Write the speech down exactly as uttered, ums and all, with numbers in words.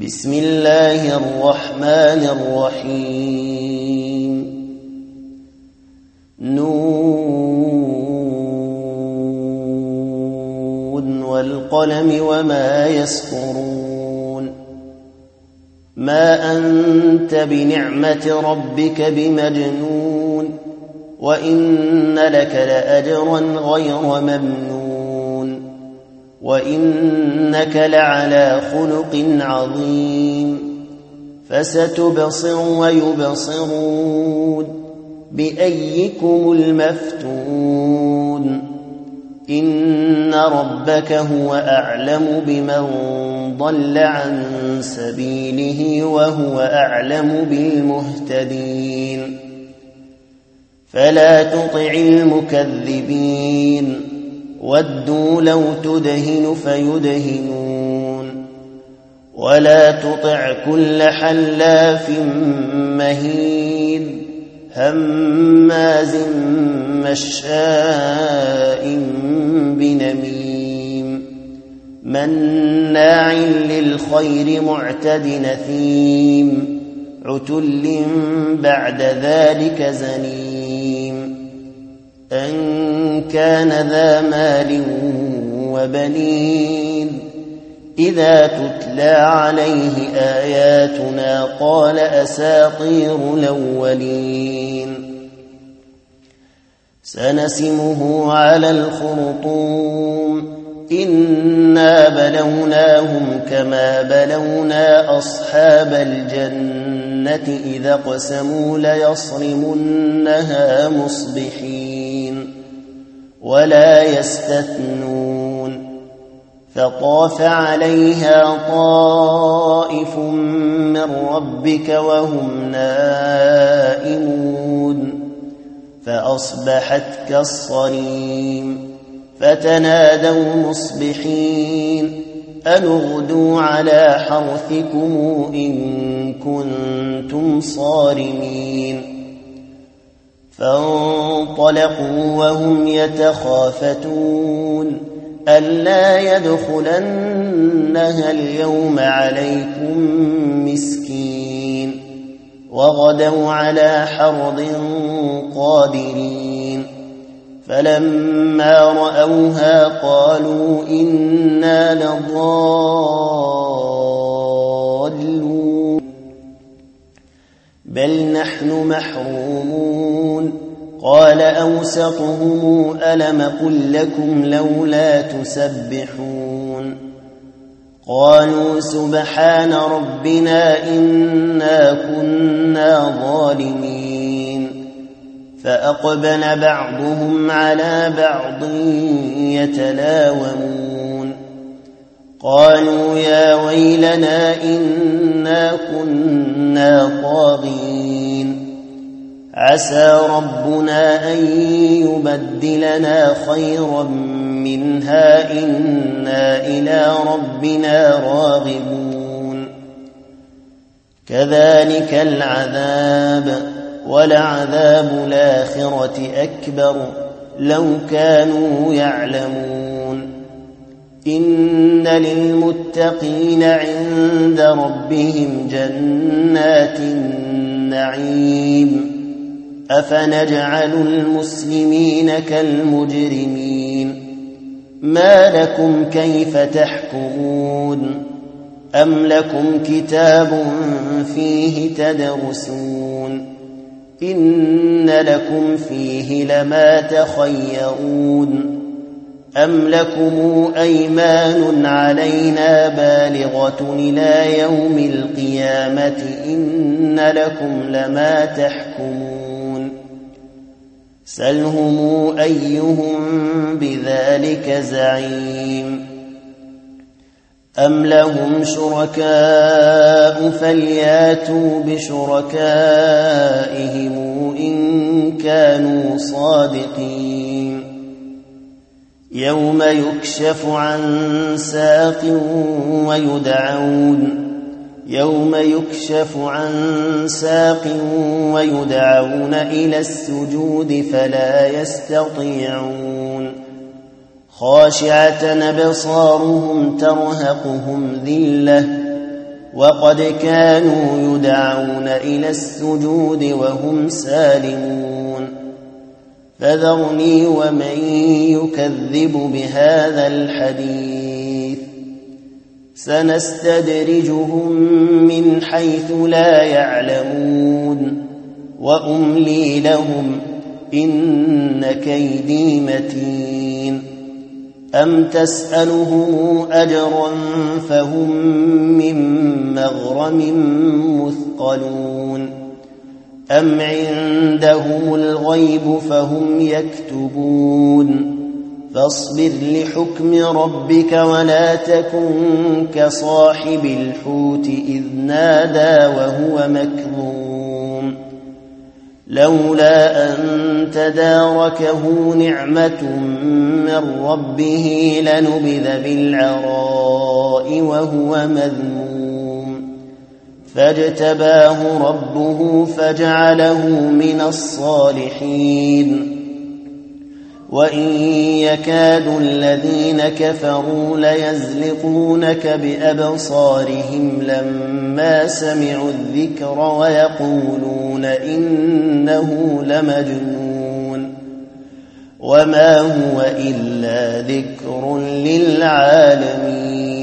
بسم الله الرحمن الرحيم نون والقلم وما يسطرون ما أنت بنعمة ربك بمجنون وإن لك لأجرا غير ممنون وإنك لعلى خلق عظيم فستبصر ويبصرون بأيكم المفتون إن ربك هو أعلم بمن ضل عن سبيله وهو أعلم بالمهتدين فلا تطع المكذبين ودوا لو تدهن فيدهنون ولا تطع كل حلاف مهين هماز مشاء بنميم مناع للخير معتد نثيم عتل بعد ذلك زنيم أن كان ذا مال وبنين إذا تتلى عليه آياتنا قال أساطير الأولين سنسمه على الخرطوم إنا بلوناهم كما بلونا أصحاب الجنة إذا اقسموا ليصرمنها مصبحين ولا يستثنون فطاف عليها طائف من ربك وهم نائمون فأصبحت كالصريم فتنادوا مصبحين أن اغدوا على حرثكم إن كنتم صارمين فانطلقوا وهم يتخافتون ألا يدخلنها اليوم عليكم مسكين وغدوا على حرد قادرين فلما رأوها قالوا إنا لضالون بل نحن محرومون قال أوسطهم ألم قل لكم لولا تسبحون قالوا سبحان ربنا إنا كنا ظالمين فأقبل بعضهم على بعض يتلاومون قالوا يا ويلنا إنا كنا طاغين عسى ربنا أن يبدلنا خيرا منها إنا إلى ربنا راغبون كذلك العذاب ولعذاب الآخرة أكبر لو كانوا يعلمون إن للمتقين عند ربهم جنات النعيم أفنجعل المسلمين كالمجرمين ما لكم كيف تحكمون أم لكم كتاب فيه تدرسون إن لكم فيه لما تخيرون أم لكم أيمان علينا بالغة إلى يوم القيامة إن لكم لما تحكمون سلهم أيهم بذلك زعيم أم لهم شركاء فلياتوا بشركائهم إن كانوا صادقين يوم يكشف عن ساق ويدعون يوم يكشف عن ساق ويدعون إلى السجود فلا يستطيعون خاشعة أبصارهم ترهقهم ذلة وقد كانوا يدعون إلى السجود وهم سالمون فذرني ومن يكذب بهذا الحديث سنستدرجهم من حيث لا يعلمون وأملي لهم إن كيدي متين أم تسألهم أجرا فهم من مغرم مثقلون أم عندهم الغيب فهم يكتبون فاصبر لحكم ربك ولا تكن كصاحب الحوت إذ نادى وهو مكظوم لولا أن تداركه نعمة من ربه لنبذ بالعراء وهو مذموم فاجتباه ربه فجعله من الصالحين وإن يكاد الذين كفروا ليزلقونك بأبصارهم لما سمعوا الذكر ويقولون إنه لمجنون وما هو إلا ذكر للعالمين